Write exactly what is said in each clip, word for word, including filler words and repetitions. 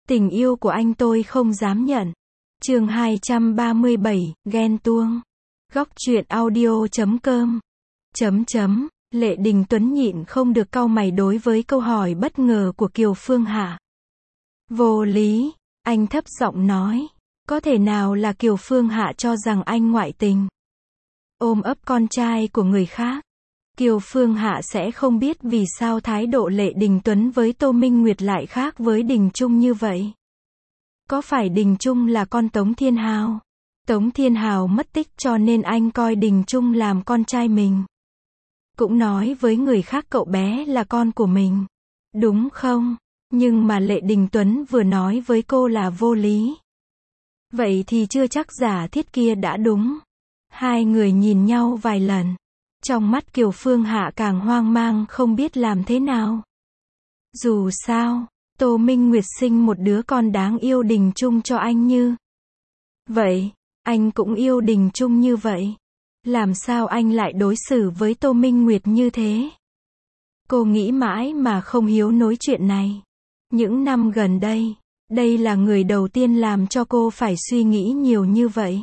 Tình yêu của anh tôi không dám nhận. Chương hai trăm ba mươi bảy, ghen tuông. Góc truyện audio chấm com. Chấm chấm, Lệ Đình Tuấn nhịn không được cau mày đối với câu hỏi bất ngờ của Kiều Phương Hạ. Vô lý, anh thấp giọng nói. Có thể nào là Kiều Phương Hạ cho rằng anh ngoại tình? Ôm ấp con trai của người khác. Kiều Phương Hạ sẽ không biết vì sao thái độ Lệ Đình Tuấn với Tô Minh Nguyệt lại khác với Đình Trung như vậy. Có phải Đình Trung là con Tống Thiên Hào? Tống Thiên Hào mất tích cho nên anh coi Đình Trung làm con trai mình. Cũng nói với người khác cậu bé là con của mình. Đúng không? Nhưng mà Lệ Đình Tuấn vừa nói với cô là vô lý. Vậy thì chưa chắc giả thiết kia đã đúng. Hai người nhìn nhau vài lần. Trong mắt Kiều Phương Hạ càng hoang mang không biết làm thế nào. Dù sao, Tô Minh Nguyệt sinh một đứa con đáng yêu Đình Trung cho anh như vậy, anh cũng yêu Đình Trung như vậy. Làm sao anh lại đối xử với Tô Minh Nguyệt như thế? Cô nghĩ mãi mà không hiếu nối chuyện này. Những năm gần đây, đây là người đầu tiên làm cho cô phải suy nghĩ nhiều như vậy.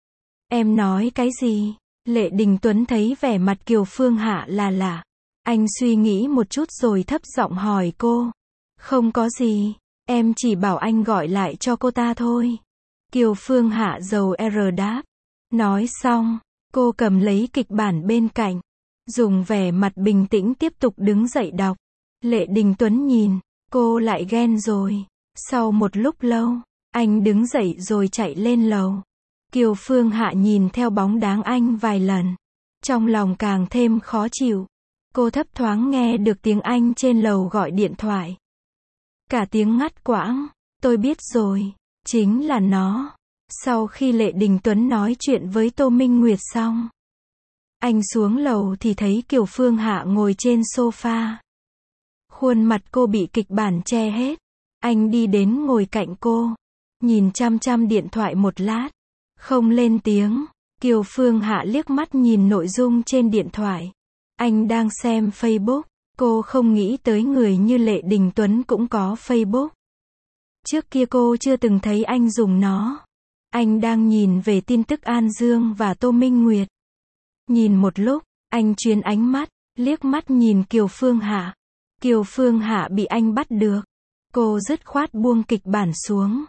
Em nói cái gì? Lệ Đình Tuấn thấy vẻ mặt Kiều Phương Hạ là lạ. Anh suy nghĩ một chút rồi thấp giọng hỏi cô. Không có gì, em chỉ bảo anh gọi lại cho cô ta thôi. Kiều Phương Hạ dầu R đáp. Nói xong, cô cầm lấy kịch bản bên cạnh. Dùng vẻ mặt bình tĩnh tiếp tục đứng dậy đọc. Lệ Đình Tuấn nhìn, cô lại ghen rồi. Sau một lúc lâu, anh đứng dậy rồi chạy lên lầu. Kiều Phương Hạ nhìn theo bóng dáng anh vài lần. Trong lòng càng thêm khó chịu. Cô thấp thoáng nghe được tiếng anh trên lầu gọi điện thoại. Cả tiếng ngắt quãng. Tôi biết rồi. Chính là nó. Sau khi Lệ Đình Tuấn nói chuyện với Tô Minh Nguyệt xong, anh xuống lầu thì thấy Kiều Phương Hạ ngồi trên sofa. Khuôn mặt cô bị kịch bản che hết. Anh đi đến ngồi cạnh cô. Nhìn chăm chăm điện thoại một lát. Không lên tiếng. Kiều Phương Hạ liếc mắt nhìn nội dung trên điện thoại. Anh đang xem Facebook. Cô không nghĩ tới người như Lệ Đình Tuấn cũng có Facebook. Trước kia cô chưa từng thấy anh dùng nó. Anh đang nhìn về tin tức An Dương và Tô Minh Nguyệt. Nhìn một lúc, anh chuyển ánh mắt, liếc mắt nhìn Kiều Phương Hạ. Kiều Phương Hạ bị anh bắt được. Cô dứt khoát buông kịch bản xuống.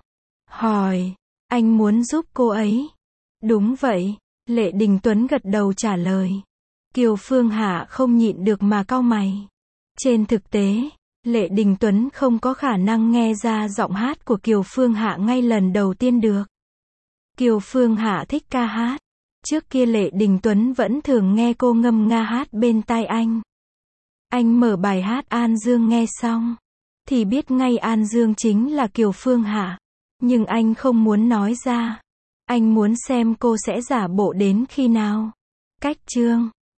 Hỏi, anh muốn giúp cô ấy? Đúng vậy, Lệ Đình Tuấn gật đầu trả lời. Kiều Phương Hạ không nhịn được mà cau mày. Trên thực tế, Lệ Đình Tuấn không có khả năng nghe ra giọng hát của Kiều Phương Hạ ngay lần đầu tiên được. Kiều Phương Hạ thích ca hát. Trước kia Lệ Đình Tuấn vẫn thường nghe cô ngâm nga hát bên tai anh. Anh mở bài hát An Dương nghe xong, thì biết ngay An Dương chính là Kiều Phương Hạ. Nhưng anh không muốn nói ra. Anh muốn xem cô sẽ giả bộ đến khi nào. Cách chương